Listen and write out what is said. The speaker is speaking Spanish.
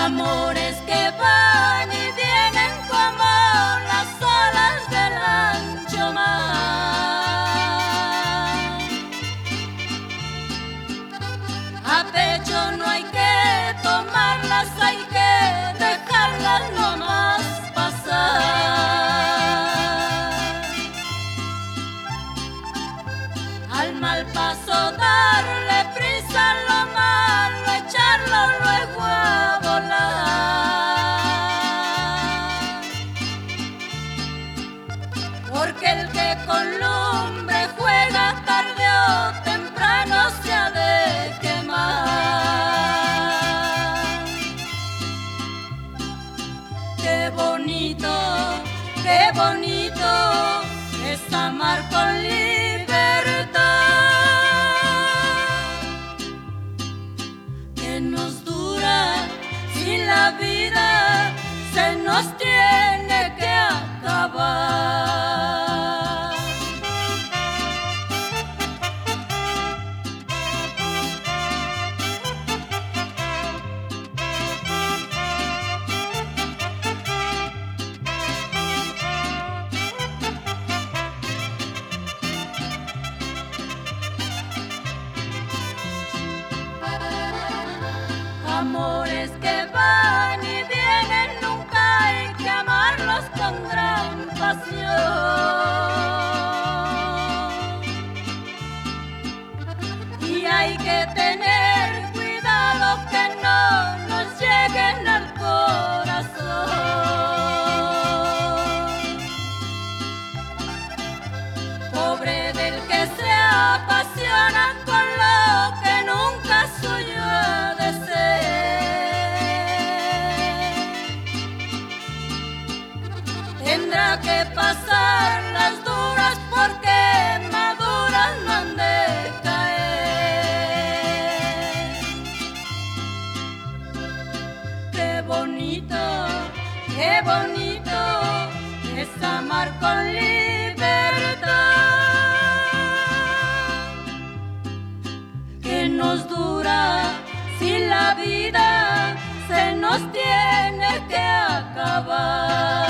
Amores que van y vienen como las olas del ancho mar. A pecho no hay que tomarlas, hay que dejarlas nomás pasar. Al mal paso darle prisa, lo malo echarlo luego a volar. Porque el que con lumbre juega tarde o temprano se ha de quemar. Qué bonito es amar con libertad. Que nos dura si la vida se nos tiene que acabar. Amores que van y vienen, nunca hay que amarlos con gran pasión. Y hay que tener cuidado que no nos lleguen al corazón. Pobre del que se apasiona con lo que nunca suyo ha de ser. Tendrá que pasar las duras porque maduras no han de caer. Qué bonito es amar con libertad. Que nos dura si la vida se nos tiene que acabar.